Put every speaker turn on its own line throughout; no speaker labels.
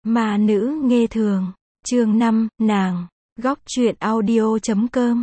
Ma nữ nghê thường. Chương 5, nàng. Góc truyện audio.com.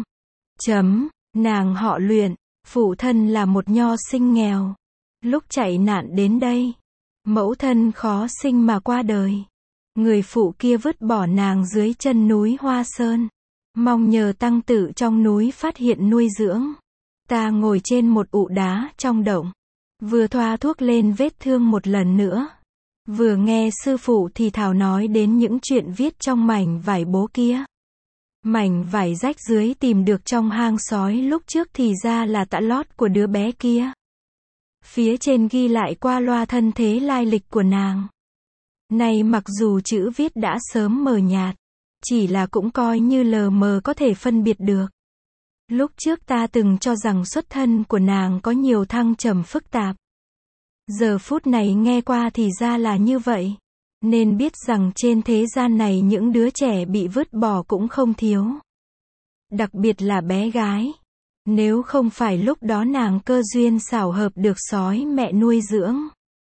Nàng họ Luyện, phụ thân là một nho sinh nghèo. Lúc chạy nạn đến đây, mẫu thân khó sinh mà qua đời. Người phụ kia vứt bỏ nàng dưới chân núi Hoa Sơn, mong nhờ tăng tử trong núi phát hiện nuôi dưỡng. Ta ngồi trên một ụ đá trong động, vừa thoa thuốc lên vết thương một lần nữa, vừa nghe sư phụ thì thào nói đến những chuyện viết trong mảnh vải bố kia. Mảnh vải rách dưới tìm được trong hang sói lúc trước thì ra là tã lót của đứa bé kia. Phía trên ghi lại qua loa thân thế lai lịch của nàng. Này mặc dù chữ viết đã sớm mờ nhạt, chỉ là cũng coi như lờ mờ có thể phân biệt được. Lúc trước ta từng cho rằng xuất thân của nàng có nhiều thăng trầm phức tạp. Giờ phút này nghe qua thì ra là như vậy. Nên biết rằng trên thế gian này những đứa trẻ bị vứt bỏ cũng không thiếu. Đặc biệt là bé gái. Nếu không phải lúc đó nàng cơ duyên xảo hợp được sói mẹ nuôi dưỡng,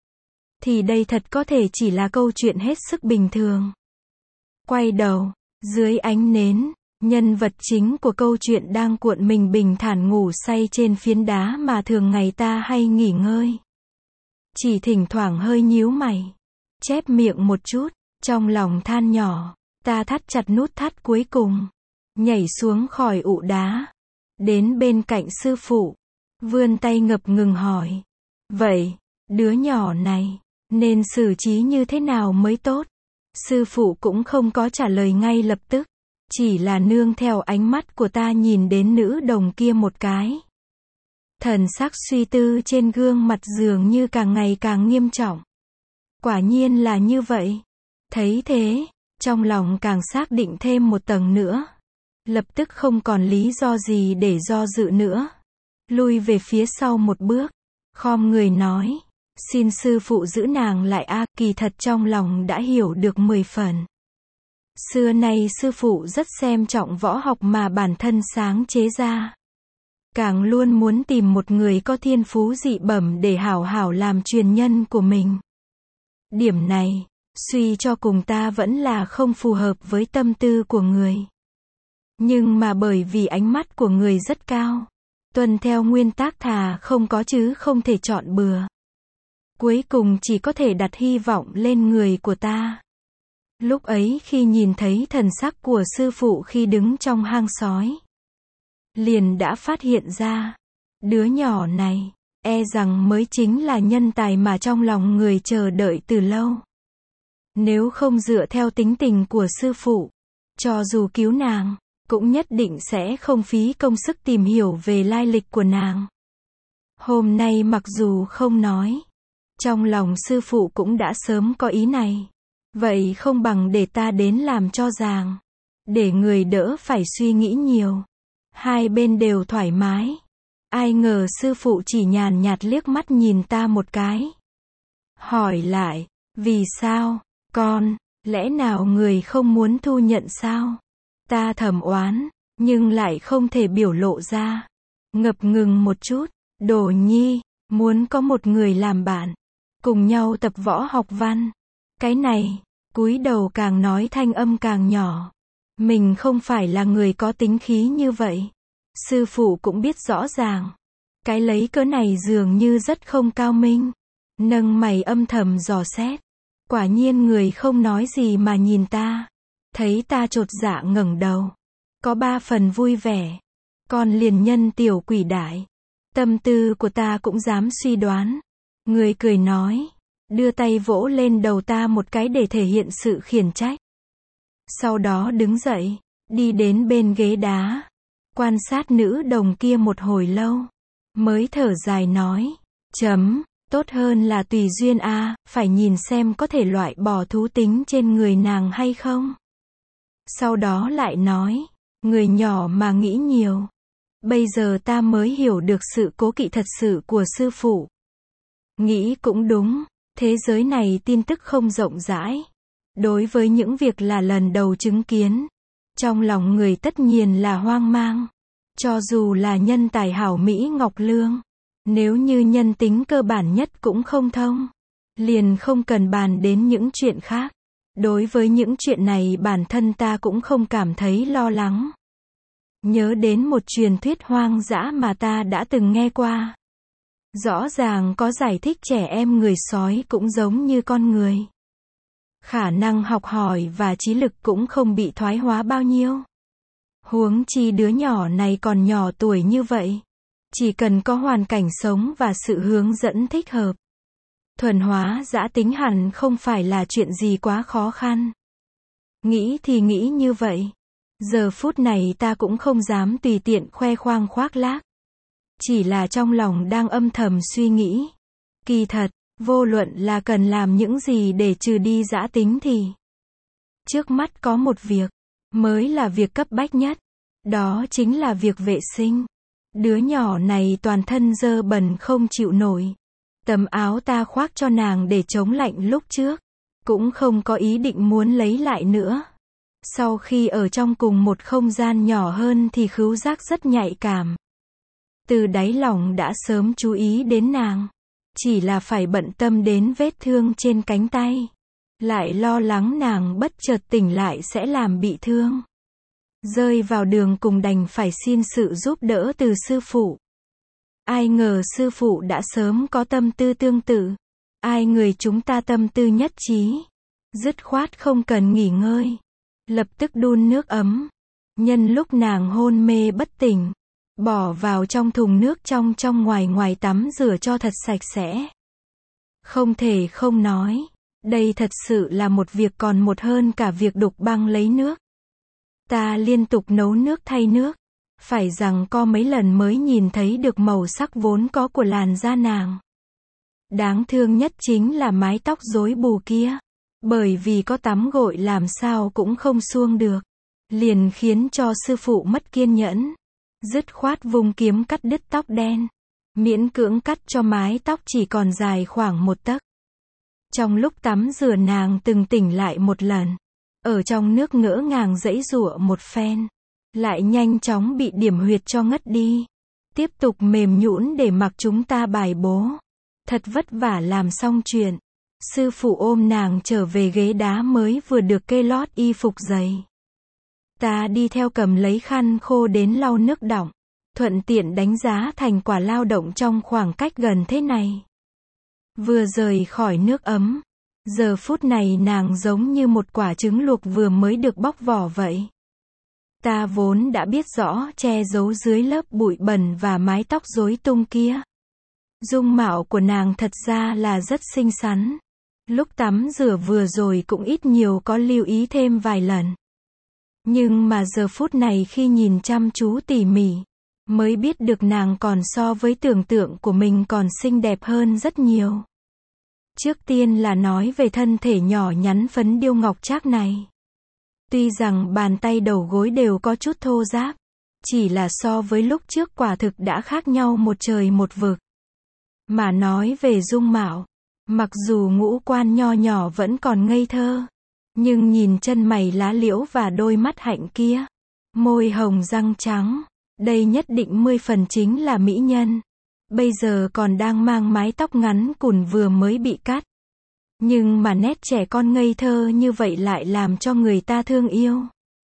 thì đây thật có thể chỉ là câu chuyện hết sức bình thường. Quay đầu, dưới ánh nến, nhân vật chính của câu chuyện đang cuộn mình bình thản ngủ say trên phiến đá mà thường ngày ta hay nghỉ ngơi. Chỉ thỉnh thoảng hơi nhíu mày, chép miệng một chút, trong lòng than nhỏ. Ta thắt chặt nút thắt cuối cùng, nhảy xuống khỏi ụ đá, đến bên cạnh sư phụ, vươn tay ngập ngừng hỏi: vậy, đứa nhỏ này, nên xử trí như thế nào mới tốt? Sư phụ cũng không có trả lời ngay lập tức, chỉ là nương theo ánh mắt của ta nhìn đến nữ đồng kia một cái. Thần sắc suy tư trên gương mặt dường như càng ngày càng nghiêm trọng. Quả nhiên là như vậy. Thấy thế, trong lòng càng xác định thêm một tầng nữa. Lập tức không còn lý do gì để do dự nữa. Lui về phía sau một bước, khom người nói: xin sư phụ giữ nàng lại a. Kỳ thật trong lòng đã hiểu được 10 phần. Xưa nay sư phụ rất xem trọng võ học mà bản thân sáng chế ra. Càng luôn muốn tìm một người có thiên phú dị bẩm để hảo hảo làm truyền nhân của mình. Điểm này, suy cho cùng ta vẫn là không phù hợp với tâm tư của người. Nhưng mà bởi vì ánh mắt của người rất cao, tuân theo nguyên tắc thà không có chứ không thể chọn bừa. Cuối cùng chỉ có thể đặt hy vọng lên người của ta. Lúc ấy khi nhìn thấy thần sắc của sư phụ khi đứng trong hang sói, liền đã phát hiện ra, đứa nhỏ này, e rằng mới chính là nhân tài mà trong lòng người chờ đợi từ lâu. Nếu không dựa theo tính tình của sư phụ, cho dù cứu nàng, cũng nhất định sẽ không phí công sức tìm hiểu về lai lịch của nàng. Hôm nay mặc dù không nói, trong lòng sư phụ cũng đã sớm có ý này. Vậy không bằng để ta đến làm cho ràng, để người đỡ phải suy nghĩ nhiều. Hai bên đều thoải mái. Ai ngờ sư phụ chỉ nhàn nhạt liếc mắt nhìn ta một cái. Hỏi lại: vì sao, con, lẽ nào người không muốn thu nhận sao? Ta thầm oán, nhưng lại không thể biểu lộ ra. Ngập ngừng một chút: Đồ nhi, muốn có một người làm bạn, cùng nhau tập võ học văn. Cái này, cúi đầu càng nói thanh âm càng nhỏ. Mình không phải là người có tính khí như vậy. Sư phụ cũng biết rõ ràng. Cái lấy cớ này dường như rất không cao minh. Nâng mày âm thầm dò xét. Quả nhiên người không nói gì mà nhìn ta. Thấy ta chột dạ ngẩng đầu, có 3 phần vui vẻ. Còn liền nhân tiểu quỷ đại. Tâm tư của ta cũng dám suy đoán. Người cười nói, đưa tay vỗ lên đầu ta một cái để thể hiện sự khiển trách. Sau đó đứng dậy, đi đến bên ghế đá, quan sát nữ đồng kia một hồi lâu, mới thở dài nói: tốt hơn là tùy duyên a, phải nhìn xem có thể loại bỏ thú tính trên người nàng hay không. Sau đó lại nói: người nhỏ mà nghĩ nhiều. Bây giờ ta mới hiểu được sự cố kỵ thật sự của sư phụ. Nghĩ cũng đúng, thế giới này tin tức không rộng rãi. Đối với những việc là lần đầu chứng kiến, trong lòng người tất nhiên là hoang mang. Cho dù là nhân tài hảo Mỹ Ngọc Lương, nếu như nhân tính cơ bản nhất cũng không thông, liền không cần bàn đến những chuyện khác. Đối với những chuyện này bản thân ta cũng không cảm thấy lo lắng. Nhớ đến một truyền thuyết hoang dã mà ta đã từng nghe qua. Rõ ràng có giải thích trẻ em người sói cũng giống như con người. Khả năng học hỏi và trí lực cũng không bị thoái hóa bao nhiêu. Huống chi đứa nhỏ này còn nhỏ tuổi như vậy. Chỉ cần có hoàn cảnh sống và sự hướng dẫn thích hợp. Thuần hóa dã tính hẳn không phải là chuyện gì quá khó khăn. Nghĩ thì nghĩ như vậy. Giờ phút này ta cũng không dám tùy tiện khoe khoang khoác lác. Chỉ là trong lòng đang âm thầm suy nghĩ. Kỳ thật, vô luận là cần làm những gì để trừ đi dã tính thì trước mắt có một việc, mới là việc cấp bách nhất. Đó chính là việc vệ sinh. Đứa nhỏ này toàn thân dơ bẩn không chịu nổi. Tấm áo ta khoác cho nàng để chống lạnh lúc trước, cũng không có ý định muốn lấy lại nữa. Sau khi ở trong cùng một không gian nhỏ hơn thì khứu giác rất nhạy cảm. Từ đáy lòng đã sớm chú ý đến nàng. Chỉ là phải bận tâm đến vết thương trên cánh tay. Lại lo lắng nàng bất chợt tỉnh lại sẽ làm bị thương. Rơi vào đường cùng đành phải xin sự giúp đỡ từ sư phụ. Ai ngờ sư phụ đã sớm có tâm tư tương tự. Ai người chúng ta tâm tư nhất trí. Dứt khoát không cần nghỉ ngơi. Lập tức đun nước ấm. Nhân lúc nàng hôn mê bất tỉnh. Bỏ vào trong thùng nước trong ngoài tắm rửa cho thật sạch sẽ. Không thể không nói. Đây thật sự là một việc còn một hơn cả việc đục băng lấy nước. Ta liên tục nấu nước thay nước. Phải rằng có mấy lần mới nhìn thấy được màu sắc vốn có của làn da nàng. Đáng thương nhất chính là mái tóc rối bù kia. Bởi vì có tắm gội làm sao cũng không suông được. Liền khiến cho sư phụ mất kiên nhẫn. Dứt khoát vung kiếm cắt đứt tóc đen. Miễn cưỡng cắt cho mái tóc chỉ còn dài khoảng 1 tấc. Trong lúc tắm rửa nàng từng tỉnh lại một lần. Ở trong nước ngỡ ngàng giãy giụa một phen. Lại nhanh chóng bị điểm huyệt cho ngất đi. Tiếp tục mềm nhũn để mặc chúng ta bài bố. Thật vất vả làm xong chuyện. Sư phụ ôm nàng trở về ghế đá mới vừa được kê lót y phục giày. Ta đi theo cầm lấy khăn khô đến lau nước đọng. Thuận tiện đánh giá thành quả lao động trong khoảng cách gần thế này. Vừa rời khỏi nước ấm. Giờ phút này nàng giống như một quả trứng luộc vừa mới được bóc vỏ vậy. Ta vốn đã biết rõ che giấu dưới lớp bụi bẩn và mái tóc rối tung kia. Dung mạo của nàng thật ra là rất xinh xắn. Lúc tắm rửa vừa rồi cũng ít nhiều có lưu ý thêm vài lần. Nhưng mà giờ phút này khi nhìn chăm chú tỉ mỉ, mới biết được nàng còn so với tưởng tượng của mình còn xinh đẹp hơn rất nhiều. Trước tiên là nói về thân thể nhỏ nhắn phấn điêu ngọc trác này. Tuy rằng bàn tay đầu gối đều có chút thô ráp, chỉ là so với lúc trước quả thực đã khác nhau một trời một vực. Mà nói về dung mạo, mặc dù ngũ quan nho nhỏ vẫn còn ngây thơ, nhưng nhìn chân mày lá liễu và đôi mắt hạnh kia, môi hồng răng trắng, đây nhất định 10 phần chính là mỹ nhân. Bây giờ còn đang mang mái tóc ngắn cùn vừa mới bị cắt. Nhưng mà nét trẻ con ngây thơ như vậy lại làm cho người ta thương yêu.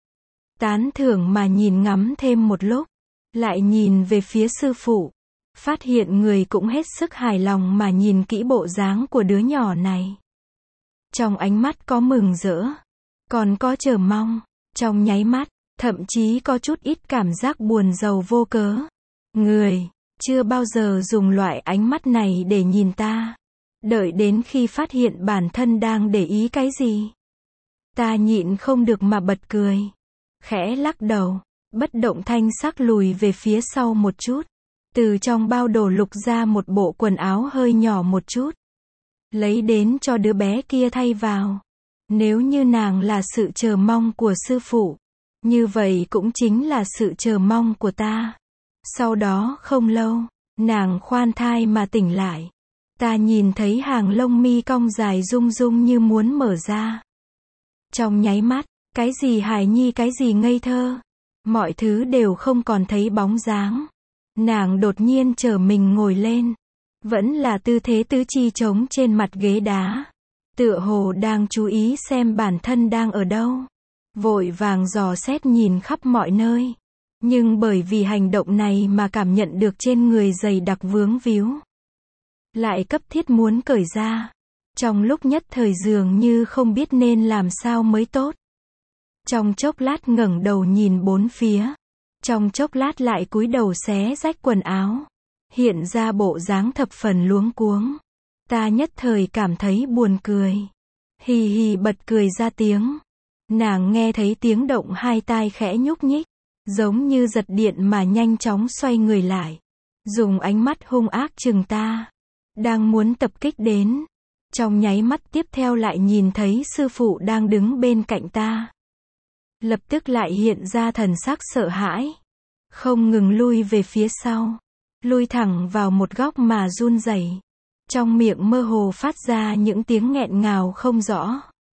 Tán thưởng mà nhìn ngắm thêm một lúc, lại nhìn về phía sư phụ, phát hiện người cũng hết sức hài lòng mà nhìn kỹ bộ dáng của đứa nhỏ này. Trong ánh mắt có mừng rỡ, còn có chờ mong, trong nháy mắt, thậm chí có chút ít cảm giác buồn rầu vô cớ. Người chưa bao giờ dùng loại ánh mắt này để nhìn ta. Đợi đến khi phát hiện bản thân đang để ý cái gì. Ta nhịn không được mà bật cười. Khẽ lắc đầu, bất động thanh sắc lùi về phía sau một chút. Từ trong bao đồ lục ra một bộ quần áo hơi nhỏ một chút. Lấy đến cho đứa bé kia thay vào. Nếu như nàng là sự chờ mong của sư phụ, như vậy cũng chính là sự chờ mong của ta. Sau đó không lâu, nàng khoan thai mà tỉnh lại. Ta nhìn thấy hàng lông mi cong dài rung rung như muốn mở ra. Trong nháy mắt, cái gì hài nhi cái gì ngây thơ, mọi thứ đều không còn thấy bóng dáng. Nàng đột nhiên trở mình ngồi lên. Vẫn là tư thế tứ chi trống trên mặt ghế đá. tựa hồ đang chú ý xem bản thân đang ở đâu. Vội vàng dò xét nhìn khắp mọi nơi. Nhưng bởi vì hành động này mà cảm nhận được trên người dày đặc vướng víu. Lại cấp thiết muốn cởi ra. Trong lúc nhất thời dường như không biết nên làm sao mới tốt. Trong chốc lát ngẩng đầu nhìn bốn phía. Trong chốc lát lại cúi đầu xé rách quần áo. Hiện ra bộ dáng thập phần luống cuống. Ta nhất thời cảm thấy buồn cười. Hì hì bật cười ra tiếng. Nàng nghe thấy tiếng động hai tai khẽ nhúc nhích. Giống như giật điện mà nhanh chóng xoay người lại. Dùng ánh mắt hung ác chừng ta. Đang muốn tập kích đến. Trong nháy mắt tiếp theo lại nhìn thấy sư phụ đang đứng bên cạnh ta. Lập tức lại hiện ra thần sắc sợ hãi. Không ngừng lui về phía sau. Lui thẳng vào một góc mà run rẩy. Trong miệng mơ hồ phát ra những tiếng nghẹn ngào không rõ.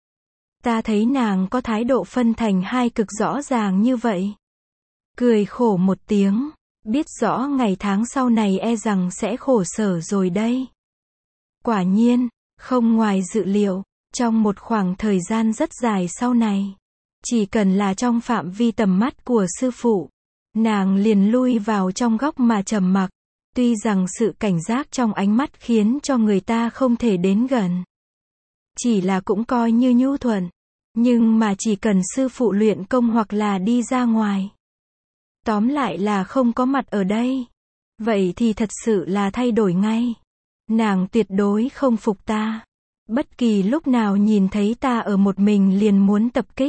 Ta thấy nàng có thái độ phân thành hai cực rõ ràng như vậy. Cười khổ một tiếng. Biết rõ ngày tháng sau này e rằng sẽ khổ sở rồi đây. Quả nhiên, không ngoài dự liệu, trong một khoảng thời gian rất dài sau này. Chỉ cần là trong phạm vi tầm mắt của sư phụ. Nàng liền lui vào trong góc mà trầm mặc. Tuy rằng sự cảnh giác trong ánh mắt khiến cho người ta không thể đến gần. Chỉ là cũng coi như nhu thuận. Nhưng mà chỉ cần sư phụ luyện công hoặc là đi ra ngoài. Tóm lại là không có mặt ở đây. Vậy thì thật sự là thay đổi ngay. Nàng tuyệt đối không phục ta. Bất kỳ lúc nào nhìn thấy ta ở một mình liền muốn tập kích.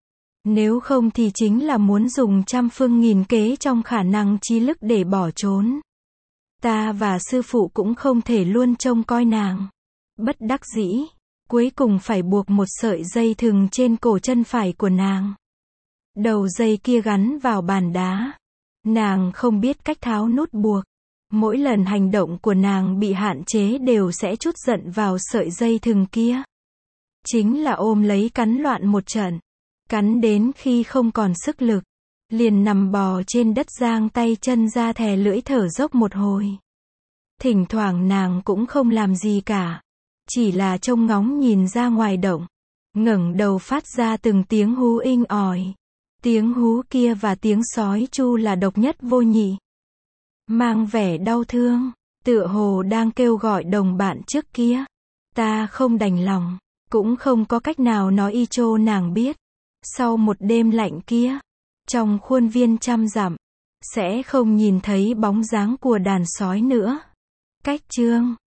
Nếu không thì chính là muốn dùng trăm phương nghìn kế trong khả năng trí lực để bỏ trốn. Ta và sư phụ cũng không thể luôn trông coi nàng. Bất đắc dĩ, cuối cùng phải buộc một sợi dây thừng trên cổ chân phải của nàng. Đầu dây kia gắn vào bàn đá. Nàng không biết cách tháo nút buộc. Mỗi lần hành động của nàng bị hạn chế đều sẽ trút giận vào sợi dây thừng kia. Chính là ôm lấy cắn loạn một trận. Cắn đến khi không còn sức lực. Liền nằm bò trên đất giang tay chân ra thè lưỡi thở dốc một hồi. Thỉnh thoảng nàng cũng không làm gì cả. Chỉ là trông ngóng nhìn ra ngoài động. Ngẩng đầu phát ra từng tiếng hú inh ỏi. Tiếng hú kia và tiếng sói chu là độc nhất vô nhị. Mang vẻ đau thương, tựa hồ đang kêu gọi đồng bạn trước kia. Ta không đành lòng, cũng không có cách nào nói y cho nàng biết. Sau một đêm lạnh kia, trong khuôn viên trăm dặm, sẽ không nhìn thấy bóng dáng của đàn sói nữa. Cách chương